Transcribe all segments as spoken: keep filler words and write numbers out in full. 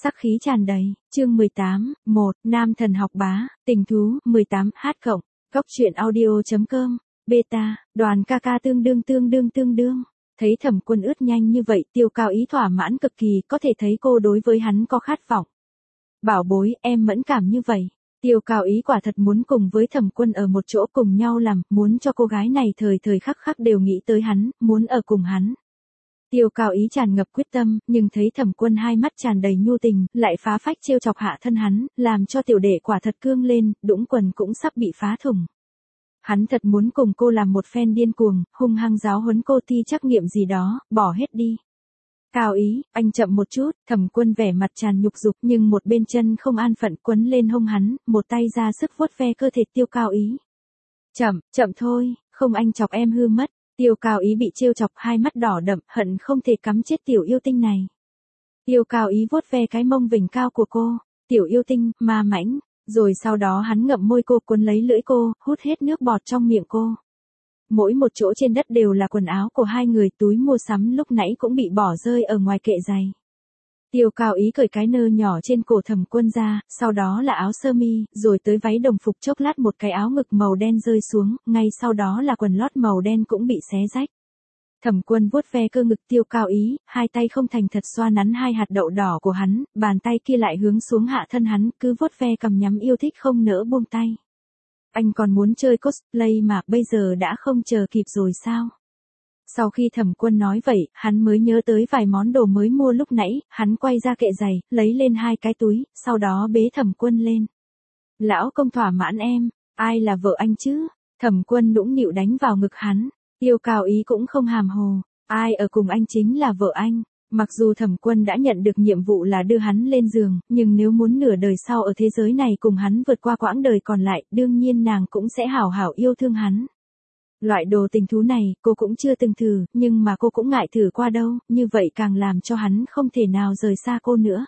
Sắc khí tràn đầy, chương mười tám, một, Nam thần học bá, tình thú, mười tám, h cộng, góc truyện audio.com, beta, đoàn ca ca tương đương tương đương tương đương. Thấy Thẩm Quân ướt nhanh như vậy, Tiêu Cao Ý thỏa mãn cực kỳ, có thể thấy cô đối với hắn có khát vọng. Bảo bối, em mẫn cảm như vậy. Tiêu Cao Ý quả thật muốn cùng với Thẩm Quân ở một chỗ cùng nhau làm, muốn cho cô gái này thời thời khắc khắc đều nghĩ tới hắn, muốn ở cùng hắn. Tiêu Cao Ý tràn ngập quyết tâm, nhưng thấy Thẩm Quân hai mắt tràn đầy nhu tình, lại phá phách trêu chọc hạ thân hắn, làm cho tiểu đệ quả thật cương lên, đũng quần cũng sắp bị phá thủng. Hắn thật muốn cùng cô làm một phen điên cuồng, hung hăng giáo huấn cô thi trắc nghiệm gì đó, bỏ hết đi. Cao Ý, anh chậm một chút, Thẩm Quân vẻ mặt tràn nhục dục nhưng một bên chân không an phận quấn lên hông hắn, một tay ra sức vuốt ve cơ thể Tiêu Cao Ý. Chậm, chậm thôi, không anh chọc em hư mất. Tiêu Cao Ý bị trêu chọc hai mắt đỏ đậm, hận không thể cắm chết tiểu yêu tinh này. Tiêu Cao Ý vuốt ve cái mông vểnh cao của cô, tiểu yêu tinh, ma mãnh, rồi sau đó hắn ngậm môi cô cuốn lấy lưỡi cô, hút hết nước bọt trong miệng cô. Mỗi một chỗ trên đất đều là quần áo của hai người, túi mua sắm lúc nãy cũng bị bỏ rơi ở ngoài kệ giày. Tiêu Cao Ý cởi cái nơ nhỏ trên cổ Thẩm Quân ra, sau đó là áo sơ mi, rồi tới váy đồng phục, chốc lát một cái áo ngực màu đen rơi xuống, ngay sau đó là quần lót màu đen cũng bị xé rách. Thẩm Quân vuốt ve cơ ngực Tiêu Cao Ý, hai tay không thành thật xoa nắn hai hạt đậu đỏ của hắn, bàn tay kia lại hướng xuống hạ thân hắn, cứ vuốt ve cầm nhắm yêu thích không nỡ buông tay. Anh còn muốn chơi cosplay mà, bây giờ đã không chờ kịp rồi sao? Sau khi Thẩm Quân nói vậy, hắn mới nhớ tới vài món đồ mới mua lúc nãy, hắn quay ra kệ giày, lấy lên hai cái túi, sau đó bế Thẩm Quân lên. Lão công thỏa mãn em, ai là vợ anh chứ? Thẩm Quân nũng nịu đánh vào ngực hắn. Tiêu Cao Ý cũng không hàm hồ, ai ở cùng anh chính là vợ anh. Mặc dù Thẩm Quân đã nhận được nhiệm vụ là đưa hắn lên giường, nhưng nếu muốn nửa đời sau ở thế giới này cùng hắn vượt qua quãng đời còn lại, đương nhiên nàng cũng sẽ hảo hảo yêu thương hắn. Loại đồ tình thú này, cô cũng chưa từng thử, nhưng mà cô cũng ngại thử qua đâu, như vậy càng làm cho hắn không thể nào rời xa cô nữa.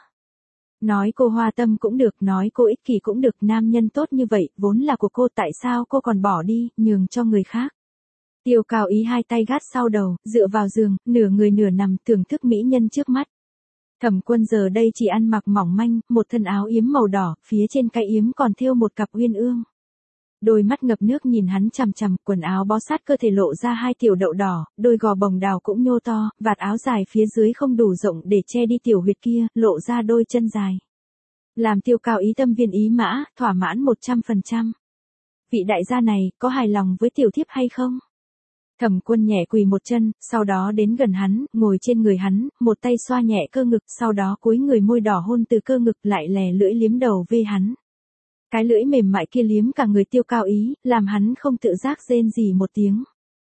Nói cô hoa tâm cũng được, nói cô ích kỷ cũng được, nam nhân tốt như vậy, vốn là của cô, tại sao cô còn bỏ đi, nhường cho người khác. Tiêu Cao Ý hai tay gác sau đầu, dựa vào giường, nửa người nửa nằm thưởng thức mỹ nhân trước mắt. Thẩm Quân giờ đây chỉ ăn mặc mỏng manh, một thân áo yếm màu đỏ, phía trên cái yếm còn thêu một cặp uyên ương. Đôi mắt ngập nước nhìn hắn chằm chằm, quần áo bó sát cơ thể lộ ra hai tiểu đậu đỏ, đôi gò bồng đào cũng nhô to, vạt áo dài phía dưới không đủ rộng để che đi tiểu huyệt kia, lộ ra đôi chân dài. Làm Tiêu Cao Ý tâm viên ý mã, thỏa mãn một trăm phần trăm. Vị đại gia này, có hài lòng với tiểu thiếp hay không? Thẩm Quân nhẹ quỳ một chân, sau đó đến gần hắn, ngồi trên người hắn, một tay xoa nhẹ cơ ngực, sau đó cúi người môi đỏ hôn từ cơ ngực lại lè lưỡi liếm đầu ve hắn. Cái lưỡi mềm mại kia liếm cả người Tiêu Cao Ý, làm hắn không tự giác rên gì một tiếng.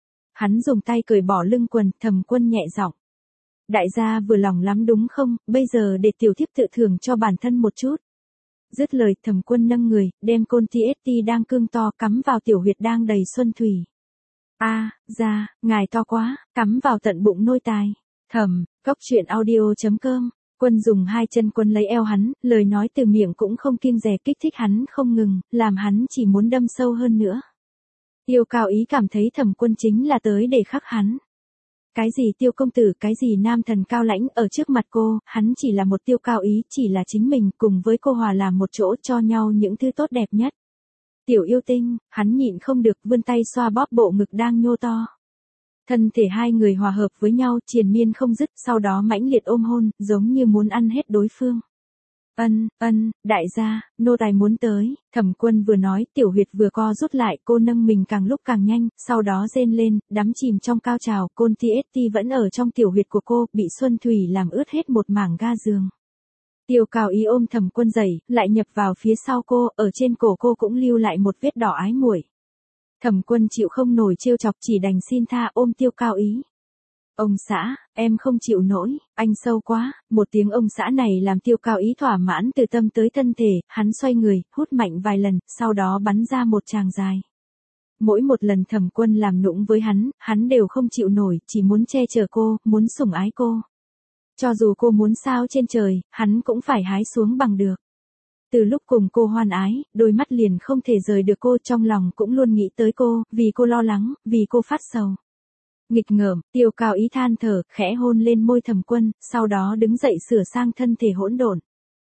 Hắn dùng tay cởi bỏ lưng quần, Thẩm Quân nhẹ giọng. Đại gia vừa lòng lắm đúng không, bây giờ để tiểu thiếp tự thưởng cho bản thân một chút. Dứt lời, Thẩm Quân nâng người, đem côn tê ét tê đang cương to cắm vào tiểu huyệt đang đầy xuân thủy. A, à, ra, ngài to quá, cắm vào tận bụng nôi tài. Thẩm, góc truyện audio.com. Quân dùng hai chân quấn lấy eo hắn, lời nói từ miệng cũng không kiêng dè, kích thích hắn không ngừng, làm hắn chỉ muốn đâm sâu hơn nữa. Tiêu Cao Ý cảm thấy Thẩm Quân chính là tới để khắc hắn. Cái gì Tiêu công tử, cái gì nam thần cao lãnh, ở trước mặt cô, hắn chỉ là một Tiêu Cao Ý, chỉ là chính mình, cùng với cô hòa làm một chỗ, cho nhau những thứ tốt đẹp nhất. Tiểu yêu tinh, hắn nhịn không được, vươn tay xoa bóp bộ ngực đang nhô to. Thân thể hai người hòa hợp với nhau, triền miên không dứt, sau đó mãnh liệt ôm hôn, giống như muốn ăn hết đối phương. Ân, ân, đại gia, nô tài muốn tới. Thẩm Quân vừa nói, tiểu huyệt vừa co rút lại, cô nâng mình càng lúc càng nhanh, sau đó rên lên, đắm chìm trong cao trào, côn tê ét tê vẫn ở trong tiểu huyệt của cô, bị xuân thủy làm ướt hết một mảng ga giường. Tiêu Cao Ý ôm Thẩm Quân dậy, lại nhập vào phía sau cô, ở trên cổ cô cũng lưu lại một vết đỏ ái muội. Thẩm Quân chịu không nổi trêu chọc, chỉ đành xin tha, ôm Tiêu Cao Ý. Ông xã, em không chịu nổi, anh sâu quá. Một tiếng ông xã này làm Tiêu Cao Ý thỏa mãn từ tâm tới thân thể, hắn xoay người, hút mạnh vài lần, sau đó bắn ra một tràng dài. Mỗi một lần Thẩm Quân làm nũng với hắn, hắn đều không chịu nổi, chỉ muốn che chở cô, muốn sủng ái cô. Cho dù cô muốn sao trên trời, hắn cũng phải hái xuống bằng được. Từ lúc cùng cô hoan ái, đôi mắt liền không thể rời được cô, trong lòng cũng luôn nghĩ tới cô, vì cô lo lắng, vì cô phát sầu. Nghịch ngợm, Tiêu Cao Ý than thở, khẽ hôn lên môi Thẩm Quân, sau đó đứng dậy sửa sang thân thể hỗn độn.